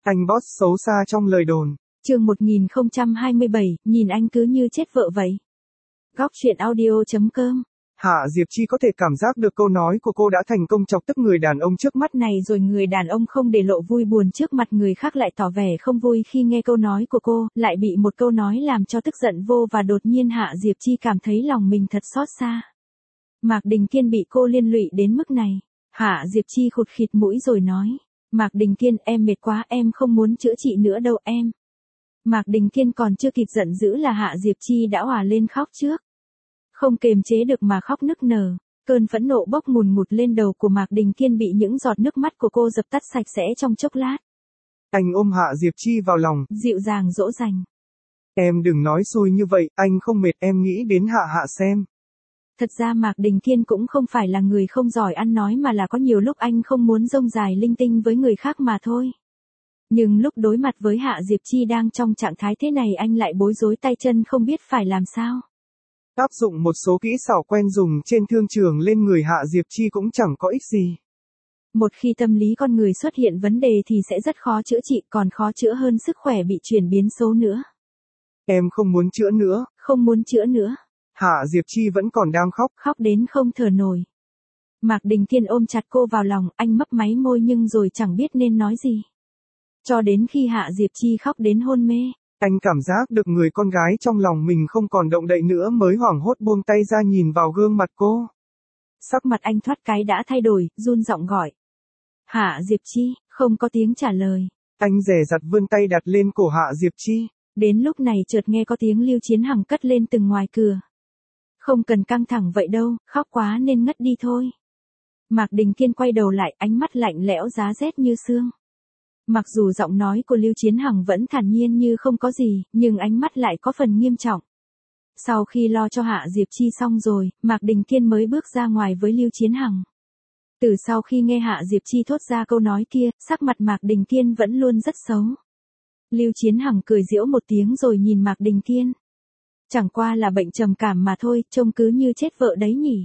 Anh boss xấu xa trong lời đồn. Chương 1027, nhìn anh cứ như chết vợ vậy. Góc truyện audio.com. Hạ Diệp Chi có thể cảm giác được câu nói của cô đã thành công chọc tức người đàn ông trước mắt Này rồi người đàn ông không để lộ vui buồn trước mặt người khác lại tỏ vẻ không vui khi nghe câu nói của cô, lại bị một câu nói làm cho tức giận vô và đột nhiên Hạ Diệp Chi cảm thấy lòng mình thật xót xa. Mạc Đình Kiên bị cô liên lụy đến mức này. Hạ Diệp Chi khụt khịt mũi rồi nói. Mạc Đình Kiên, em mệt quá, em không muốn chữa trị nữa đâu em. Mạc Đình Kiên còn chưa kịp giận dữ là Hạ Diệp Chi đã òa lên khóc trước. Không kềm chế được mà khóc nức nở. Cơn phẫn nộ bốc ngùn ngụt lên đầu của Mạc Đình Kiên bị những giọt nước mắt của cô dập tắt sạch sẽ trong chốc lát. Anh ôm Hạ Diệp Chi vào lòng, dịu dàng dỗ dành. Em đừng nói xui như vậy, anh không mệt, em nghĩ đến Hạ xem. Thật ra Mạc Đình Kiên cũng không phải là người không giỏi ăn nói mà là có nhiều lúc anh không muốn rông dài linh tinh với người khác mà thôi. Nhưng lúc đối mặt với Hạ Diệp Chi đang trong trạng thái thế này anh lại bối rối tay chân không biết phải làm sao. Áp dụng một số kỹ xảo quen dùng trên thương trường lên người Hạ Diệp Chi cũng chẳng có ích gì. Một khi tâm lý con người xuất hiện vấn đề thì sẽ rất khó chữa trị, còn khó chữa hơn sức khỏe bị chuyển biến xấu nữa. Em không muốn chữa nữa. Không muốn chữa nữa. Hạ Diệp Chi vẫn còn đang khóc. Khóc đến không thở nổi. Mạc Đình Kiên ôm chặt cô vào lòng, anh mấp máy môi nhưng rồi chẳng biết nên nói gì. Cho đến khi Hạ Diệp Chi khóc đến hôn mê. Anh cảm giác được người con gái trong lòng mình không còn động đậy nữa mới hoảng hốt buông tay ra nhìn vào gương mặt cô. Sắc mặt anh thoát cái đã thay đổi, run giọng gọi. Hạ Diệp Chi, không có tiếng trả lời. Anh dè dặt vươn tay đặt lên cổ Hạ Diệp Chi. Đến lúc này chợt nghe có tiếng Lưu Chiến Hằng cất lên từ ngoài cửa. Không cần căng thẳng vậy đâu, khóc quá nên ngất đi thôi. Mạc Đình Kiên quay đầu lại, ánh mắt lạnh lẽo giá rét như xương. Mặc dù giọng nói của Lưu Chiến Hằng vẫn thản nhiên như không có gì, nhưng ánh mắt lại có phần nghiêm trọng. Sau khi lo cho Hạ Diệp Chi xong rồi, Mạc Đình Kiên mới bước ra ngoài với Lưu Chiến Hằng. Từ sau khi nghe Hạ Diệp Chi thốt ra câu nói kia, sắc mặt Mạc Đình Kiên vẫn luôn rất xấu. Lưu Chiến Hằng cười giễu một tiếng rồi nhìn Mạc Đình Kiên. Chẳng qua là bệnh trầm cảm mà thôi, trông cứ như chết vợ đấy nhỉ.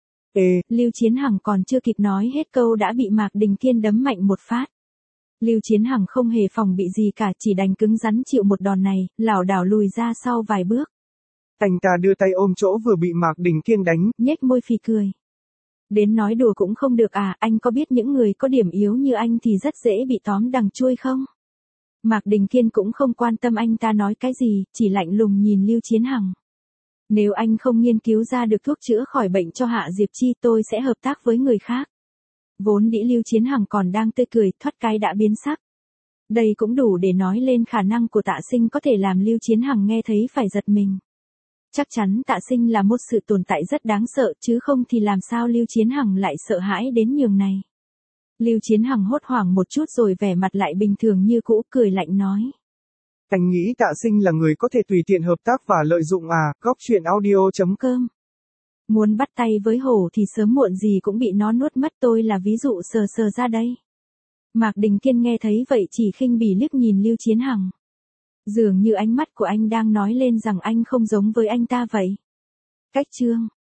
Lưu Chiến Hằng còn chưa kịp nói hết câu đã bị Mạc Đình Kiên đấm mạnh một phát. Lưu Chiến Hằng không hề phòng bị gì cả, chỉ đành cứng rắn chịu một đòn này, lảo đảo lùi ra sau vài bước. Anh ta đưa tay ôm chỗ vừa bị Mạc Đình Kiên đánh, nhếch môi phì cười. Đến nói đùa cũng không được à, anh có biết những người có điểm yếu như anh thì rất dễ bị tóm đằng chui không? Mạc Đình Kiên cũng không quan tâm anh ta nói cái gì, chỉ lạnh lùng nhìn Lưu Chiến Hằng. Nếu anh không nghiên cứu ra được thuốc chữa khỏi bệnh cho Hạ Diệp Chi tôi sẽ hợp tác với người khác. Vốn dĩ Lưu Chiến Hằng còn đang tươi cười, thoát cái đã biến sắc. Đây cũng đủ để nói lên khả năng của Tạ Sinh có thể làm Lưu Chiến Hằng nghe thấy phải giật mình. Chắc chắn Tạ Sinh là một sự tồn tại rất đáng sợ chứ không thì làm sao Lưu Chiến Hằng lại sợ hãi đến nhường này. Lưu Chiến Hằng hốt hoảng một chút rồi vẻ mặt lại bình thường như cũ, cười lạnh nói. Anh nghĩ Tạ Sinh là người có thể tùy tiện hợp tác và lợi dụng à? Góc truyện audio.com. Muốn bắt tay với hổ thì sớm muộn gì cũng bị nó nuốt mất, tôi là ví dụ sờ sờ ra đây. Mạc Đình Kiên nghe thấy vậy chỉ khinh bỉ liếc nhìn Lưu Chiến Hằng. Dường như ánh mắt của anh đang nói lên rằng anh không giống với anh ta vậy. Cách chương